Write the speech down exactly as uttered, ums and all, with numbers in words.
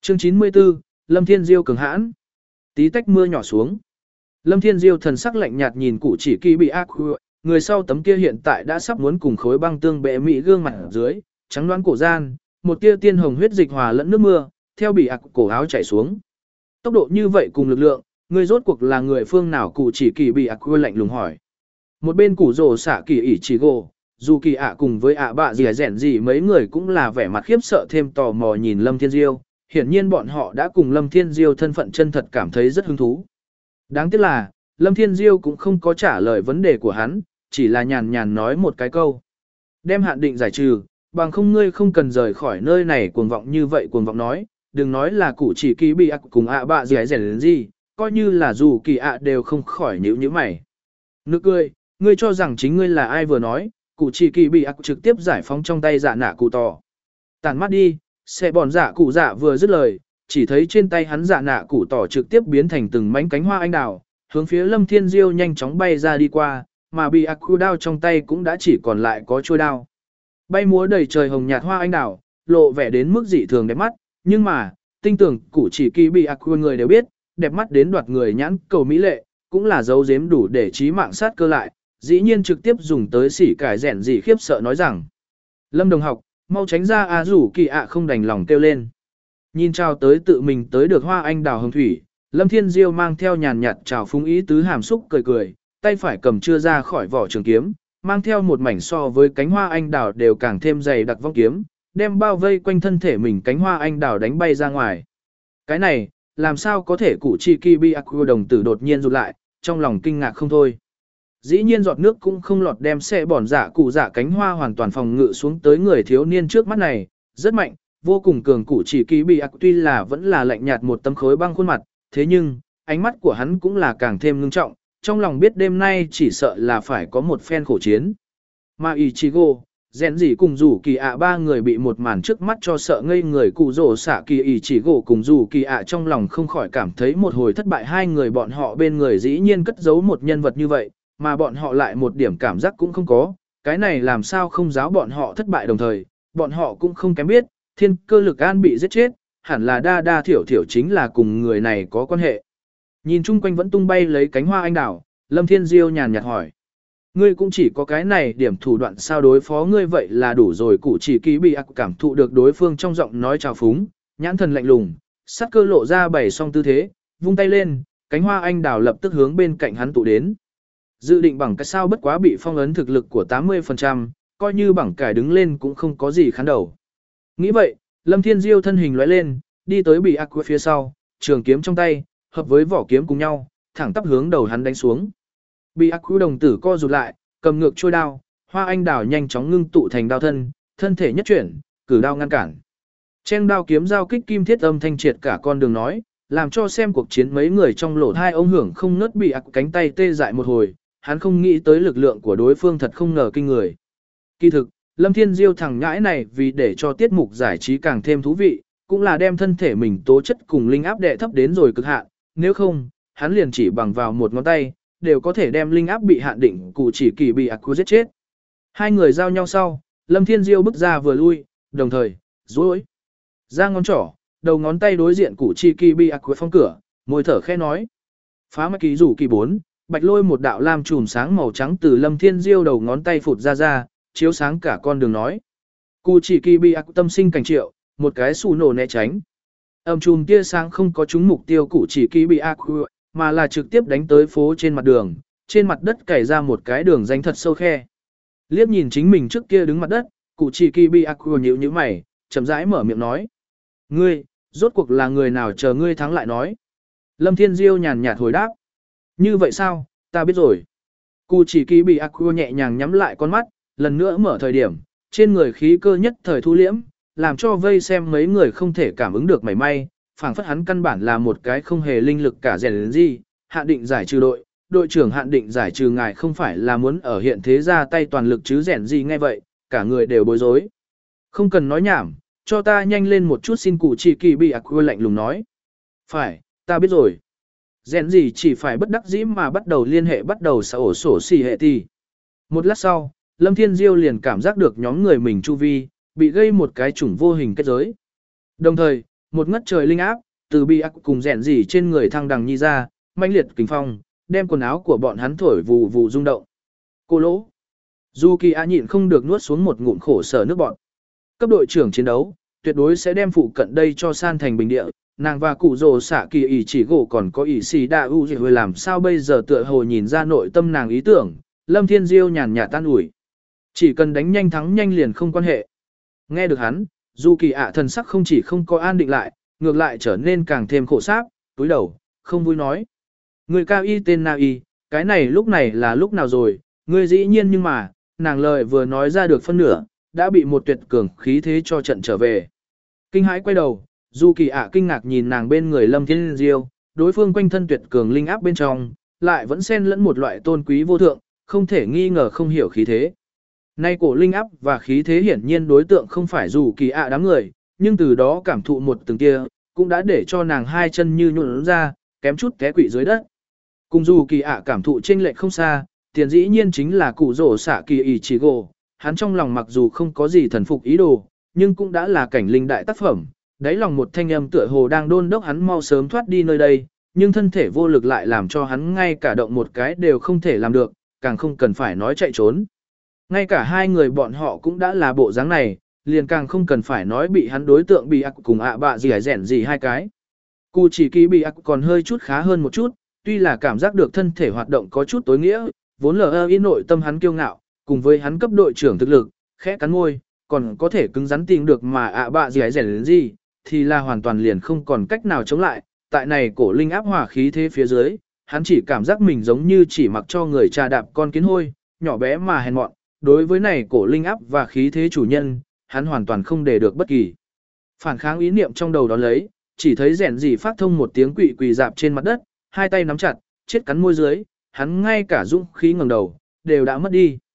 Chương chín mươi tư, Lâm Thiên Diêu cường hãn. Tí tách mưa nhỏ xuống. Lâm Thiên Diêu thần sắc lạnh nhạt nhìn cụ chỉ kỳ bị ác người sau tấm kia hiện tại đã sắp muốn cùng khối băng tương bệ mỹ gương mặt ở dưới, trắng đoán cổ gian, một tia tiên hồng huyết dịch hòa lẫn nước mưa, theo bị ác cổ áo chảy xuống. Tốc độ như vậy cùng lực lượng, người rốt cuộc là người phương nào? Cụ chỉ kỳ bị ác lạnh lùng hỏi. Một bên củ rồ xả kỳ ỉ chỉ gồ, dù kỳ ạ cùng với ạ bạ gì rẻn gì mấy người cũng là vẻ mặt khiếp sợ thêm tò mò nhìn Lâm Thiên Diêu, hiển nhiên bọn họ đã cùng Lâm Thiên Diêu thân phận chân thật cảm thấy rất hứng thú. Đáng tiếc là, Lâm Thiên Diêu cũng không có trả lời vấn đề của hắn, chỉ là nhàn nhàn nói một cái câu. Đem hạn định giải trừ, bằng không ngươi không cần rời khỏi nơi này cuồng vọng như vậy cuồng vọng nói, đừng nói là cụ chỉ kỳ bị ác cùng ạ bạ gì rẻn gì, coi như là dù kỳ ạ đều không khỏi nhíu nhíu mày. Nực cười, ngươi cho rằng chính ngươi là ai vừa nói, cụ chỉ kỳ bị ác trực tiếp giải phóng trong tay dạ nạ cụ tỏ. Tản mắt đi, xe bòn dạ cụ dạ vừa dứt lời, chỉ thấy trên tay hắn dạ nạ cụ tỏ trực tiếp biến thành từng mảnh cánh hoa anh đào, hướng phía Lâm Thiên Diêu nhanh chóng bay ra đi qua, mà bị ác khu đao trong tay cũng đã chỉ còn lại có chuôi đao. Bay múa đầy trời hồng nhạt hoa anh đào, lộ vẻ đến mức dị thường đẹp mắt, nhưng mà, tinh tưởng cụ chỉ kỳ bị ác khu người đều biết, đẹp mắt đến đoạt người nhãn cầu mỹ lệ, cũng là dấu giếm đủ để trí mạng sát cơ lại, dĩ nhiên trực tiếp dùng tới sỉ cải rẻn gì khiếp sợ nói rằng. Lâm đồng học, mau tránh ra a rủ kỳ ạ không đành lòng kêu lên. Nhìn chào tới tự mình tới được hoa anh đào hồng thủy, Lâm Thiên Diêu mang theo nhàn nhạt chào phúng ý tứ hàm xúc cười cười, tay phải cầm chưa ra khỏi vỏ trường kiếm, mang theo một mảnh so với cánh hoa anh đào đều càng thêm dày đặc vong kiếm, đem bao vây quanh thân thể mình cánh hoa anh đào đánh bay ra ngoài. Cái này, làm sao có thể cụ chi kỳ bi aqua đồng tử đột nhiên rụt lại, trong lòng kinh ngạc không thôi. Dĩ nhiên giọt nước cũng không lọt đem xe bòn giả cụ giả cánh hoa hoàn toàn phòng ngự xuống tới người thiếu niên trước mắt này, rất mạnh, vô cùng cường cụ chỉ kỳ bị ác tuy là vẫn là lạnh nhạt một tấm khối băng khuôn mặt, thế nhưng, ánh mắt của hắn cũng là càng thêm ngưng trọng, trong lòng biết đêm nay chỉ sợ là phải có một phen khổ chiến. Mà Ichigo, rèn gì cùng rủ kỳ ạ ba người bị một màn trước mắt cho sợ ngây người cụ rổ xạ kỳ Ichigo cùng rủ kỳ ạ trong lòng không khỏi cảm thấy một hồi thất bại hai người bọn họ bên người dĩ nhiên cất giấu một nhân vật như vậy, mà bọn họ lại một điểm cảm giác cũng không có, cái này làm sao không giáo bọn họ thất bại đồng thời, bọn họ cũng không kém biết, thiên cơ lực an bị giết chết, hẳn là đa đa thiểu thiểu chính là cùng người này có quan hệ. Nhìn chung quanh vẫn tung bay lấy cánh hoa anh đào, Lâm Thiên Diêu nhàn nhạt hỏi. Ngươi cũng chỉ có cái này điểm thủ đoạn sao đối phó ngươi vậy là đủ rồi cụ chỉ kỳ bị ác cảm thụ được đối phương trong giọng nói trào phúng, nhãn thần lạnh lùng, sắc cơ lộ ra bảy song tư thế, vung tay lên, cánh hoa anh đào lập tức hướng bên cạnh hắn tụ đến. Dự định bằng cái sao bất quá bị phong ấn thực lực của tám mươi phần trăm, coi như bằng cải đứng lên cũng không có gì khán đầu. Nghĩ vậy, Lâm Thiên Diêu thân hình lóe lên, đi tới bị ác phía sau, trường kiếm trong tay, hợp với vỏ kiếm cùng nhau, thẳng tắp hướng đầu hắn đánh xuống. Bị ác đồng tử co rụt lại, cầm ngược trôi đao, hoa anh đào nhanh chóng ngưng tụ thành đao thân, thân thể nhất chuyển, cử đao ngăn cản. Chen đao kiếm giao kích kim thiết âm thanh triệt cả con đường nói, làm cho xem cuộc chiến mấy người trong lỗ hai ông hưởng không ngớt bị ác cánh tay tê dại một hồi, hắn không nghĩ tới lực lượng của đối phương thật không ngờ kinh người. Kỳ thực, Lâm Thiên Diêu thằng nhãi này vì để cho tiết mục giải trí càng thêm thú vị, cũng là đem thân thể mình tố chất cùng linh áp đệ thấp đến rồi cực hạn, nếu không, hắn liền chỉ bằng vào một ngón tay, đều có thể đem linh áp bị hạn định cụ chỉ kỳ bị ác giết chết. Hai người giao nhau sau, Lâm Thiên Diêu bước ra vừa lui, đồng thời, duỗi ra ngón trỏ, đầu ngón tay đối diện cụ chỉ kỳ bị ác phong cửa, môi thở khẽ nói. Phá mạch ký rủ kỳ bốn, bạch lôi một đạo lam chùm sáng màu trắng từ Lâm Thiên Diêu đầu ngón tay phụt ra ra, chiếu sáng cả con đường nói. Cụ chỉ kỳ bị ác tâm sinh cảnh triệu, một cái xù nổ né tránh. Âm chùm tia sáng không có trúng mục tiêu cụ chỉ kỳ bị ác, mà là trực tiếp đánh tới phố trên mặt đường, trên mặt đất cày ra một cái đường danh thật sâu khe. Liếc nhìn chính mình trước kia đứng mặt đất, cụ chỉ kỳ bị ác nhíu nhíu mày, chậm rãi mở miệng nói. Ngươi, rốt cuộc là người nào chờ ngươi thắng lại nói. Lâm Thiên Diêu nhàn nhạt hồi đáp. Như vậy sao, ta biết rồi. Cụ chỉ kỳ bị ác nhẹ nhàng nhắm lại con mắt, lần nữa mở thời điểm, trên người khí cơ nhất thời thu liễm, làm cho vây xem mấy người không thể cảm ứng được mảy may, phảng phất hắn căn bản là một cái không hề linh lực cả rèn gì, hạn định giải trừ đội, đội trưởng hạn định giải trừ ngài không phải là muốn ở hiện thế ra tay toàn lực chứ rèn gì nghe vậy, cả người đều bối rối. Không cần nói nhảm, cho ta nhanh lên một chút xin cụ chỉ kỳ bị ác lạnh lùng nói. Phải, ta biết rồi. Rèn gì chỉ phải bất đắc dĩ mà bắt đầu liên hệ bắt đầu xả ổ sổ xì hệ thì. Một lát sau, Lâm Thiên Diêu liền cảm giác được nhóm người mình chu vi, bị gây một cái chủng vô hình kết giới. Đồng thời, một ngất trời linh áp, từ bị ác cùng rèn gì trên người thăng đằng nhi ra, mãnh liệt kình phong, đem quần áo của bọn hắn thổi vù vù rung động. Cô lỗ. Du Kỳ A nhịn không được nuốt xuống một ngụm khổ sở nước bọt. Cấp đội trưởng chiến đấu, tuyệt đối sẽ đem phụ cận đây cho san thành bình địa. Nàng và cụ rồ xạ kỳ ỷ chỉ gỗ còn có ỷ xì đa u gì hồi làm sao bây giờ tựa hồ nhìn ra nội tâm nàng ý tưởng. Lâm Thiên Diêu nhàn nhạt tan ủi. Chỉ cần đánh nhanh thắng nhanh liền không quan hệ. Nghe được hắn, Du Kỳ ạ thần sắc không chỉ không có an định lại, ngược lại trở nên càng thêm khổ sáp, túi đầu, không vui nói. Người cao y tên Na y, cái này lúc này là lúc nào rồi, ngươi dĩ nhiên nhưng mà, nàng lời vừa nói ra được phân nửa, đã bị một tuyệt cường khí thế cho trận trở về. Kinh hãi quay đầu, Du Kỳ ạ kinh ngạc nhìn nàng bên người Lâm Thiên Diêu, đối phương quanh thân tuyệt cường linh áp bên trong, lại vẫn xen lẫn một loại tôn quý vô thượng, không thể nghi ngờ không hiểu khí thế. Nay cổ linh áp và khí thế hiển nhiên đối tượng không phải Du Kỳ ạ đám người, nhưng từ đó cảm thụ một từng tia, cũng đã để cho nàng hai chân như nhuộn ra, kém chút té quỵ dưới đất. Cùng Du Kỳ ạ cảm thụ chênh lệch không xa, tiền dĩ nhiên chính là cụ rổ xạ kỳ ỷ chỉ gỗ, hắn trong lòng mặc dù không có gì thần phục ý đồ, nhưng cũng đã là cảnh linh đại tác phẩm, đáy lòng một thanh âm tựa hồ đang đôn đốc hắn mau sớm thoát đi nơi đây, nhưng thân thể vô lực lại làm cho hắn ngay cả động một cái đều không thể làm được, càng không cần phải nói chạy trốn. Ngay cả hai người bọn họ cũng đã là bộ dáng này, liền càng không cần phải nói bị hắn đối tượng bị ác cùng ạ bạ gì hải rẻn gì hai cái. Cụ chỉ kỳ bị ác còn hơi chút khá hơn một chút, tuy là cảm giác được thân thể hoạt động có chút tối nghĩa, vốn lờ ơ ý nội tâm hắn kiêu ngạo, cùng với hắn cấp đội trưởng thực lực, khẽ cắn môi, còn có thể cứng rắn tìm được mà ạ bạ gì hải rẻn gì, thì là hoàn toàn liền không còn cách nào chống lại. Tại này cổ linh áp hòa khí thế phía dưới, hắn chỉ cảm giác mình giống như chỉ mặc cho người trà đạp con kiến hôi, nhỏ bé mà hèn mọn. Đối với này cổ linh áp và khí thế chủ nhân, hắn hoàn toàn không để được bất kỳ phản kháng ý niệm trong đầu đó lấy, chỉ thấy rèn gì phát thông một tiếng quỵ quỳ dạp trên mặt đất, hai tay nắm chặt, chết cắn môi dưới, hắn ngay cả dũng khí ngẩng đầu đều đã mất đi.